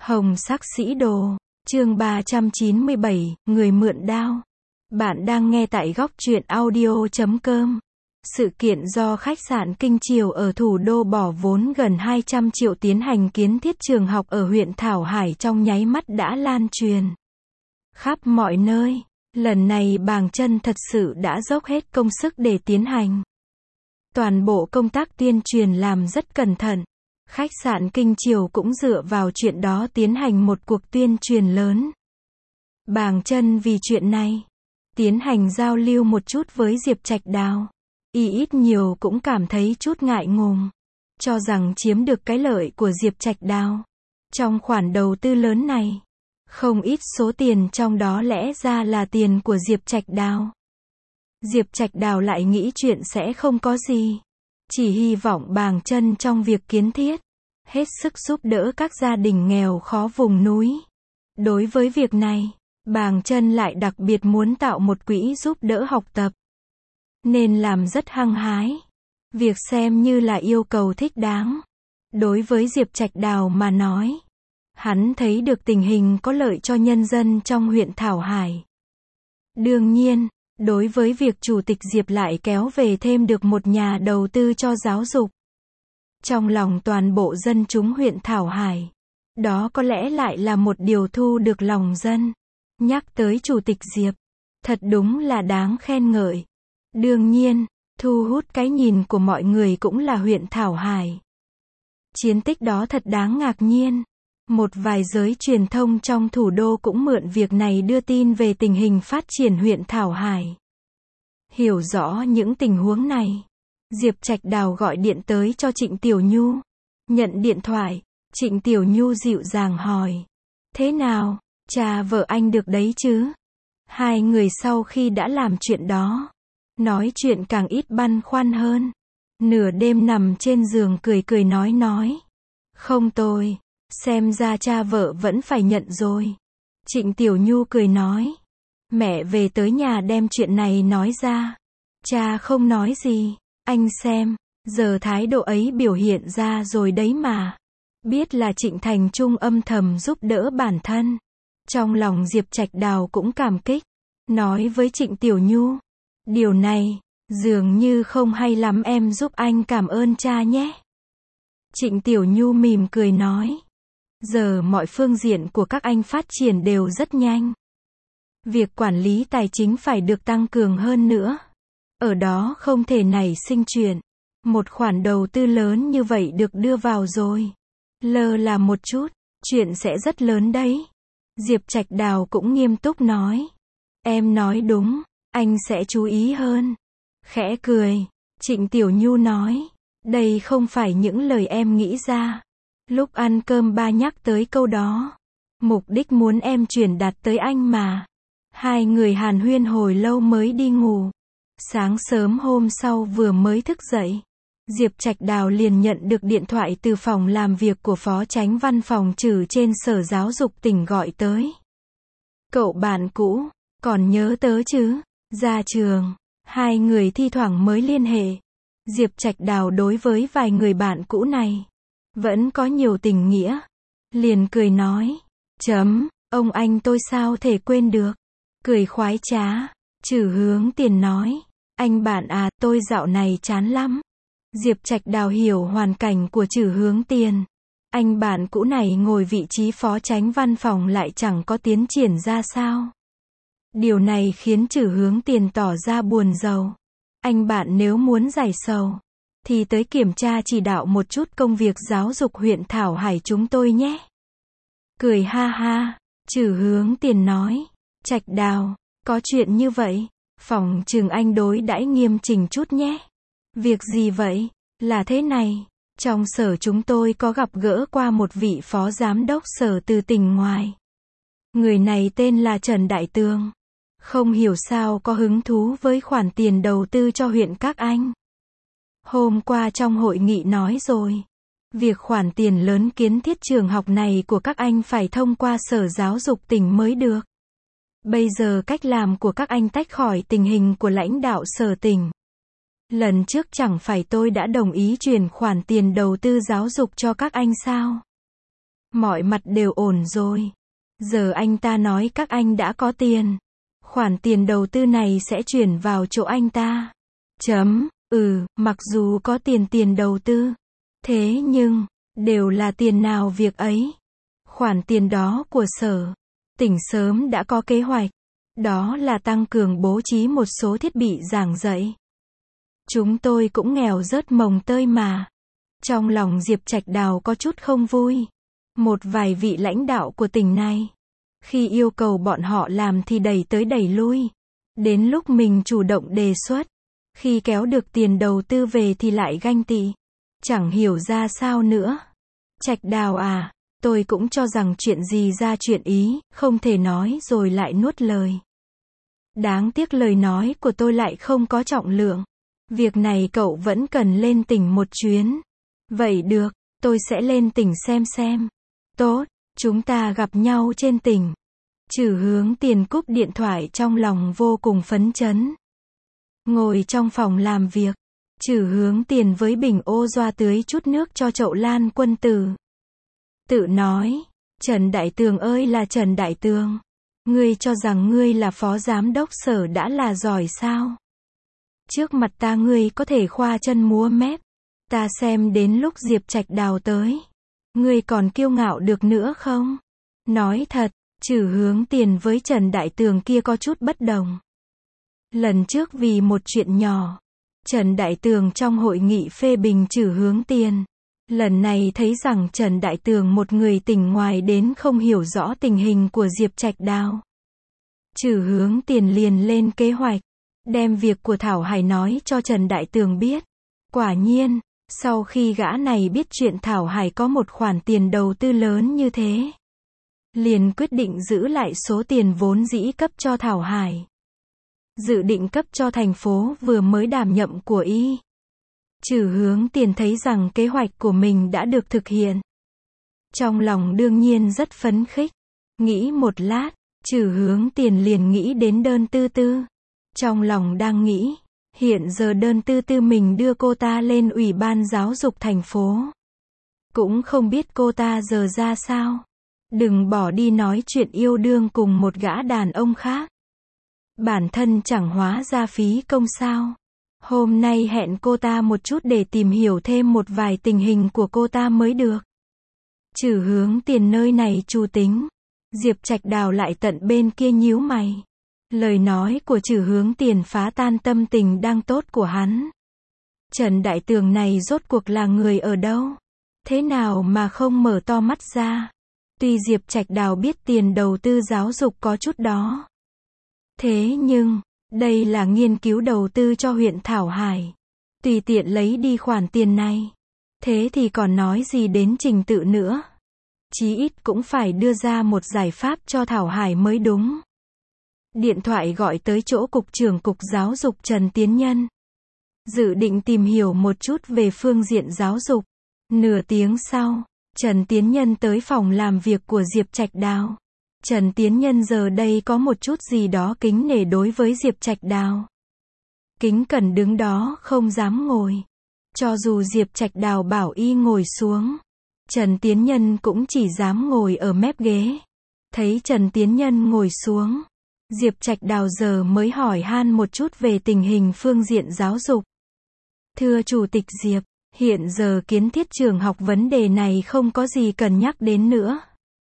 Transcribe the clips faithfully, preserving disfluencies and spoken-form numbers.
Hồng sắc sĩ đồ, chương ba trăm chín mươi bảy, người mượn đao. Bạn đang nghe tại góc truyện audio chấm com. Sự kiện do khách sạn Kinh Triều ở thủ đô bỏ vốn gần hai trăm triệu tiến hành kiến thiết trường học ở huyện Thảo Hải trong nháy mắt đã lan truyền khắp mọi nơi. Lần này Bàng Chân thật sự đã dốc hết công sức để tiến hành toàn bộ công tác tuyên truyền làm rất cẩn thận. Khách sạn Kinh Triều cũng dựa vào chuyện đó tiến hành một cuộc tuyên truyền lớn. Bàng Chân vì chuyện này tiến hành giao lưu một chút với Diệp Trạch Đào. Y ít nhiều cũng cảm thấy chút ngại ngùng, cho rằng chiếm được cái lợi của Diệp Trạch Đào. Trong khoản đầu tư lớn này, không ít số tiền trong đó lẽ ra là tiền của Diệp Trạch Đào. Diệp Trạch Đào lại nghĩ chuyện sẽ không có gì, chỉ hy vọng Bàng Chân trong việc kiến thiết, hết sức giúp đỡ các gia đình nghèo khó vùng núi. Đối với việc này, Bàng Chân lại đặc biệt muốn tạo một quỹ giúp đỡ học tập, nên làm rất hăng hái. Việc xem như là yêu cầu thích đáng. Đối với Diệp Trạch Đào mà nói, hắn thấy được tình hình có lợi cho nhân dân trong huyện Thảo Hải. Đương nhiên, đối với việc Chủ tịch Diệp lại kéo về thêm được một nhà đầu tư cho giáo dục, trong lòng toàn bộ dân chúng huyện Thảo Hải, đó có lẽ lại là một điều thu được lòng dân. Nhắc tới Chủ tịch Diệp, thật đúng là đáng khen ngợi. Đương nhiên, thu hút cái nhìn của mọi người cũng là huyện Thảo Hải. Chiến tích đó thật đáng ngạc nhiên. Một vài giới truyền thông trong thủ đô cũng mượn việc này đưa tin về tình hình phát triển huyện Thảo Hải. Hiểu rõ những tình huống này, Diệp Trạch Đào gọi điện tới cho Trịnh Tiểu Nhu. Nhận điện thoại, Trịnh Tiểu Nhu dịu dàng hỏi: "Thế nào, cha vợ anh được đấy chứ?" Hai người sau khi đã làm chuyện đó, nói chuyện càng ít băn khoăn hơn. Nửa đêm nằm trên giường cười cười nói nói: "Không tồi, xem ra cha vợ vẫn phải nhận rồi." Trịnh Tiểu Nhu cười nói: "Mẹ về tới nhà đem chuyện này nói ra. Cha không nói gì, anh xem, giờ thái độ ấy biểu hiện ra rồi đấy mà." Biết là Trịnh Thành Trung âm thầm giúp đỡ bản thân, trong lòng Diệp Trạch Đào cũng cảm kích, nói với Trịnh Tiểu Nhu: "Điều này, dường như không hay lắm, em giúp anh cảm ơn cha nhé." Trịnh Tiểu Nhu mỉm cười nói: "Giờ mọi phương diện của các anh phát triển đều rất nhanh. Việc quản lý tài chính phải được tăng cường hơn nữa. Ở đó không thể nảy sinh chuyện. Một khoản đầu tư lớn như vậy được đưa vào rồi, lơ là một chút, chuyện sẽ rất lớn đấy." Diệp Trạch Đào cũng nghiêm túc nói: "Em nói đúng, anh sẽ chú ý hơn." Khẽ cười, Trịnh Tiểu Nhu nói: "Đây không phải những lời em nghĩ ra. Lúc ăn cơm ba nhắc tới câu đó, mục đích muốn em truyền đạt tới anh mà." Hai người hàn huyên hồi lâu mới đi ngủ. Sáng sớm hôm sau vừa mới thức dậy, Diệp Trạch Đào liền nhận được điện thoại từ phòng làm việc của Phó Chánh Văn phòng Trừ trên Sở Giáo dục tỉnh gọi tới. "Cậu bạn cũ, còn nhớ tớ chứ? Ra trường, hai người thi thoảng mới liên hệ." Diệp Trạch Đào đối với vài người bạn cũ này vẫn có nhiều tình nghĩa, liền cười nói: "Chấm, ông anh tôi sao thể quên được." Cười khoái trá, Trừ Hướng Tiền nói: "Anh bạn à, tôi dạo này chán lắm." Diệp Trạch Đào hiểu hoàn cảnh của Trừ Hướng Tiền. Anh bạn cũ này ngồi vị trí phó chánh văn phòng lại chẳng có tiến triển ra sao. Điều này khiến Trừ Hướng Tiền tỏ ra buồn rầu. "Anh bạn nếu muốn giải sầu, thì tới kiểm tra chỉ đạo một chút công việc giáo dục huyện Thảo Hải chúng tôi nhé." Cười ha ha, Trừ Hướng Tiền nói: "Trạch Đào, có chuyện như vậy, phòng trường anh đối đãi nghiêm chỉnh chút nhé." "Việc gì vậy?" "Là thế này, trong sở chúng tôi có gặp gỡ qua một vị phó giám đốc sở từ tỉnh ngoài. Người này tên là Trần Đại Tường. Không hiểu sao có hứng thú với khoản tiền đầu tư cho huyện các anh. Hôm qua trong hội nghị nói rồi, việc khoản tiền lớn kiến thiết trường học này của các anh phải thông qua Sở Giáo dục tỉnh mới được. Bây giờ cách làm của các anh tách khỏi tình hình của lãnh đạo sở tỉnh. Lần trước chẳng phải tôi đã đồng ý chuyển khoản tiền đầu tư giáo dục cho các anh sao? Mọi mặt đều ổn rồi. Giờ anh ta nói các anh đã có tiền. Khoản tiền đầu tư này sẽ chuyển vào chỗ anh ta. Chấm, ừ, mặc dù có tiền tiền đầu tư. Thế nhưng, đều là tiền nào việc ấy. Khoản tiền đó của Sở Tỉnh sớm đã có kế hoạch. Đó là tăng cường bố trí một số thiết bị giảng dạy. Chúng tôi cũng nghèo rớt mồng tơi mà. Trong lòng Diệp Trạch Đào có chút không vui. Một vài vị lãnh đạo của tỉnh này, khi yêu cầu bọn họ làm thì đẩy tới đẩy lui. Đến lúc mình chủ động đề xuất, khi kéo được tiền đầu tư về thì lại ganh tị. Chẳng hiểu ra sao nữa. Trạch Đào à, tôi cũng cho rằng chuyện gì ra chuyện ý, không thể nói rồi lại nuốt lời. Đáng tiếc lời nói của tôi lại không có trọng lượng. Việc này cậu vẫn cần lên tỉnh một chuyến. Vậy được, tôi sẽ lên tỉnh xem xem. Tốt, chúng ta gặp nhau trên tỉnh. Trừ Hướng Tiền cúp điện thoại trong lòng vô cùng phấn chấn. Ngồi trong phòng làm việc, Trừ Hướng Tiền với bình ô doa tưới chút nước cho chậu lan quân tử. Tự nói, Trần Đại Tường ơi là Trần Đại Tường. Ngươi cho rằng ngươi là phó giám đốc Sở đã là giỏi sao? Trước mặt ta ngươi có thể khoa chân múa mép. Ta xem đến lúc Diệp Trạch Đào tới. Ngươi còn kiêu ngạo được nữa không? Nói thật, Trừ Hướng Tiền với Trần Đại Tường kia có chút bất đồng. Lần trước vì một chuyện nhỏ, Trần Đại Tường trong hội nghị phê bình Trừ Hướng Tiền. Lần này thấy rằng Trần Đại Tường một người tỉnh ngoài đến không hiểu rõ tình hình của Diệp Trạch Đào. Trừ Hướng Tiền liền lên kế hoạch, đem việc của Thảo Hải nói cho Trần Đại Tường biết. Quả nhiên, sau khi gã này biết chuyện Thảo Hải có một khoản tiền đầu tư lớn như thế, liền quyết định giữ lại số tiền vốn dĩ cấp cho Thảo Hải. Dự định cấp cho thành phố vừa mới đảm nhậm của y. Trừ Hướng Tiền thấy rằng kế hoạch của mình đã được thực hiện. Trong lòng đương nhiên rất phấn khích. Nghĩ một lát, Trừ Hướng Tiền liền nghĩ đến đơn tư tư. Trong lòng đang nghĩ, hiện giờ đơn tư tư mình đưa cô ta lên ủy ban giáo dục thành phố. Cũng không biết cô ta giờ ra sao. Đừng bỏ đi nói chuyện yêu đương cùng một gã đàn ông khác. Bản thân chẳng hóa ra phí công sao. Hôm nay hẹn cô ta một chút để tìm hiểu thêm một vài tình hình của cô ta mới được. Trừ Hướng Tiền nơi này chu tính. Diệp Trạch Đào lại tận bên kia nhíu mày. Lời nói của Trừ Hướng Tiền phá tan tâm tình đang tốt của hắn. Trần Đại Tường này rốt cuộc là người ở đâu? Thế nào mà không mở to mắt ra? Tuy Diệp Trạch Đào biết tiền đầu tư giáo dục có chút đó. Thế nhưng, đây là nghiên cứu đầu tư cho huyện Thảo Hải. Tùy tiện lấy đi khoản tiền này. Thế thì còn nói gì đến trình tự nữa. Chí ít cũng phải đưa ra một giải pháp cho Thảo Hải mới đúng. Điện thoại gọi tới chỗ Cục trưởng Cục Giáo dục Trần Tiến Nhân. Dự định tìm hiểu một chút về phương diện giáo dục. Nửa tiếng sau, Trần Tiến Nhân tới phòng làm việc của Diệp Trạch Đào. Trần Tiến Nhân giờ đây có một chút gì đó kính nể đối với Diệp Trạch Đào. Kính cẩn đứng đó không dám ngồi. Cho dù Diệp Trạch Đào bảo y ngồi xuống, Trần Tiến Nhân cũng chỉ dám ngồi ở mép ghế. Thấy Trần Tiến Nhân ngồi xuống, Diệp Trạch Đào giờ mới hỏi han một chút về tình hình phương diện giáo dục. Thưa Chủ tịch Diệp, hiện giờ kiến thiết trường học vấn đề này không có gì cần nhắc đến nữa.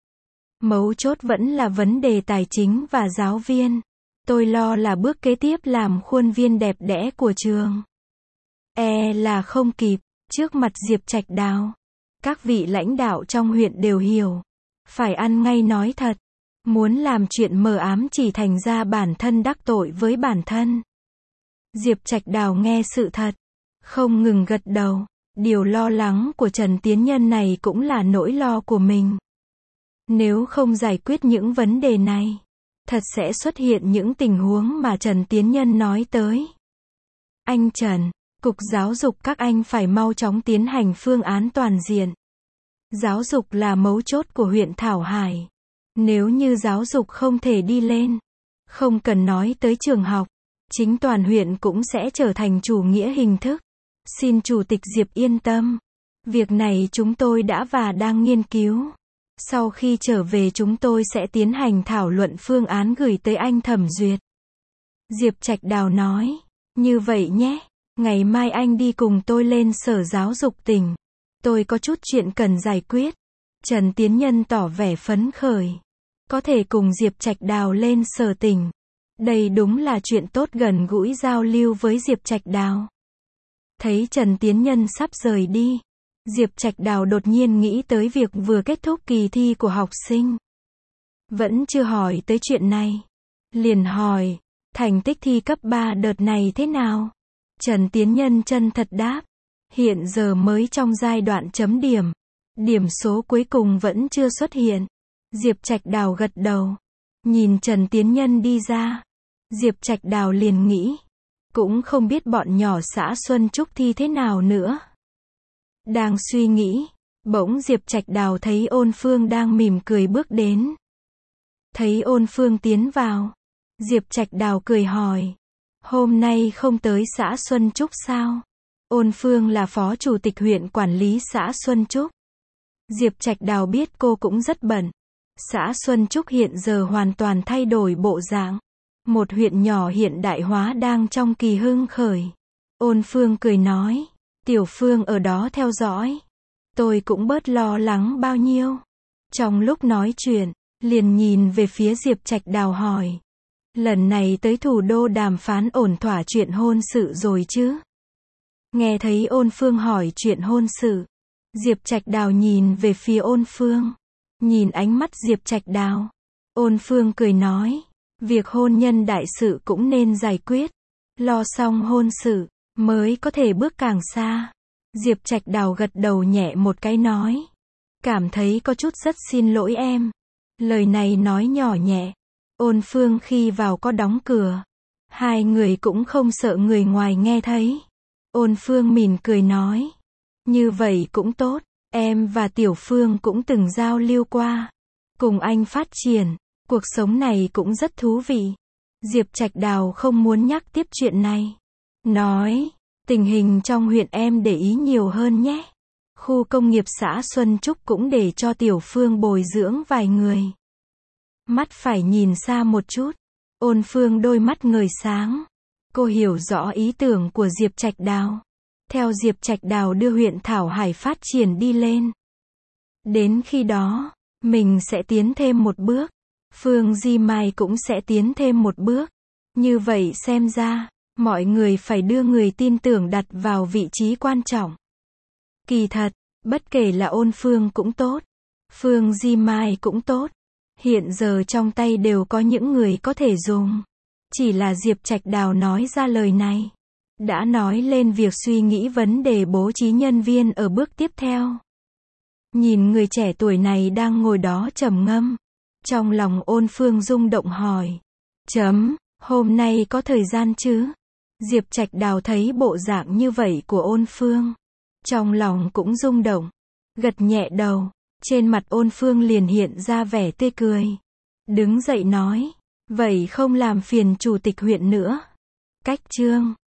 Mấu chốt vẫn là vấn đề tài chính và giáo viên. Tôi lo là bước kế tiếp làm khuôn viên đẹp đẽ của trường. E là không kịp, trước mặt Diệp Trạch Đào. Các vị lãnh đạo trong huyện đều hiểu. Phải ăn ngay nói thật. Muốn làm chuyện mờ ám chỉ thành ra bản thân đắc tội với bản thân. Diệp Trạch Đào nghe sự thật, không ngừng gật đầu. Điều lo lắng của Trần Tiến Nhân này cũng là nỗi lo của mình. Nếu không giải quyết những vấn đề này, thật sẽ xuất hiện những tình huống mà Trần Tiến Nhân nói tới. Anh Trần, Cục Giáo dục các anh phải mau chóng tiến hành phương án toàn diện. Giáo dục là mấu chốt của huyện Thảo Hải. Nếu như giáo dục không thể đi lên, không cần nói tới trường học, chính toàn huyện cũng sẽ trở thành chủ nghĩa hình thức. Xin Chủ tịch Diệp yên tâm. Việc này chúng tôi đã và đang nghiên cứu. Sau khi trở về chúng tôi sẽ tiến hành thảo luận phương án gửi tới anh thẩm duyệt. Diệp Trạch Đào nói, như vậy nhé, ngày mai anh đi cùng tôi lên Sở Giáo dục tỉnh. Tôi có chút chuyện cần giải quyết. Trần Tiến Nhân tỏ vẻ phấn khởi. Có thể cùng Diệp Trạch Đào lên Sở tỉnh. Đây đúng là chuyện tốt, gần gũi giao lưu với Diệp Trạch Đào. Thấy Trần Tiến Nhân sắp rời đi, Diệp Trạch Đào đột nhiên nghĩ tới việc vừa kết thúc kỳ thi của học sinh. Vẫn chưa hỏi tới chuyện này. Liền hỏi, thành tích thi cấp ba đợt này thế nào? Trần Tiến Nhân chân thật đáp, hiện giờ mới trong giai đoạn chấm điểm. Điểm số cuối cùng vẫn chưa xuất hiện. Diệp Trạch Đào gật đầu. Nhìn Trần Tiến Nhân đi ra, Diệp Trạch Đào liền nghĩ, cũng không biết bọn nhỏ xã Xuân Trúc thi thế nào nữa. Đang suy nghĩ, bỗng Diệp Trạch Đào thấy Ôn Phương đang mỉm cười bước đến. Thấy Ôn Phương tiến vào, Diệp Trạch Đào cười hỏi, hôm nay không tới xã Xuân Trúc sao? Ôn Phương là phó chủ tịch huyện quản lý xã Xuân Trúc. Diệp Trạch Đào biết cô cũng rất bận. Xã Xuân Trúc hiện giờ hoàn toàn thay đổi bộ dạng. Một huyện nhỏ hiện đại hóa đang trong kỳ hưng khởi. Ôn Phương cười nói, Tiểu Phương ở đó theo dõi. Tôi cũng bớt lo lắng bao nhiêu. Trong lúc nói chuyện, liền nhìn về phía Diệp Trạch Đào hỏi, lần này tới thủ đô đàm phán ổn thỏa chuyện hôn sự rồi chứ? Nghe thấy Ôn Phương hỏi chuyện hôn sự, Diệp Trạch Đào nhìn về phía Ôn Phương. Nhìn ánh mắt Diệp Trạch Đào, Ôn Phương cười nói, việc hôn nhân đại sự cũng nên giải quyết. Lo xong hôn sự, mới có thể bước càng xa. Diệp Trạch Đào gật đầu nhẹ một cái nói, cảm thấy có chút rất xin lỗi em. Lời này nói nhỏ nhẹ. Ôn Phương khi vào có đóng cửa. Hai người cũng không sợ người ngoài nghe thấy. Ôn Phương mỉm cười nói, như vậy cũng tốt, em và Tiểu Phương cũng từng giao lưu qua. Cùng anh phát triển, cuộc sống này cũng rất thú vị. Diệp Trạch Đào không muốn nhắc tiếp chuyện này. Nói, tình hình trong huyện em để ý nhiều hơn nhé. Khu công nghiệp xã Xuân Trúc cũng để cho Tiểu Phương bồi dưỡng vài người. Mắt phải nhìn xa một chút. Ôn Phương đôi mắt ngời sáng. Cô hiểu rõ ý tưởng của Diệp Trạch Đào. Theo Diệp Trạch Đào đưa huyện Thảo Hải phát triển đi lên. Đến khi đó, mình sẽ tiến thêm một bước. Phương Di Mai cũng sẽ tiến thêm một bước. Như vậy xem ra, mọi người phải đưa người tin tưởng đặt vào vị trí quan trọng. Kỳ thật, bất kể là Ôn Phương cũng tốt, Phương Di Mai cũng tốt, hiện giờ trong tay đều có những người có thể dùng. Chỉ là Diệp Trạch Đào nói ra lời này, đã nói lên việc suy nghĩ vấn đề bố trí nhân viên ở bước tiếp theo. Nhìn người trẻ tuổi này đang ngồi đó trầm ngâm, trong lòng Ôn Phương rung động hỏi, chấm, hôm nay có thời gian chứ? Diệp Trạch Đào thấy bộ dạng như vậy của Ôn Phương, trong lòng cũng rung động, gật nhẹ đầu, trên mặt Ôn Phương liền hiện ra vẻ tươi cười. Đứng dậy nói, vậy không làm phiền chủ tịch huyện nữa. Cách chương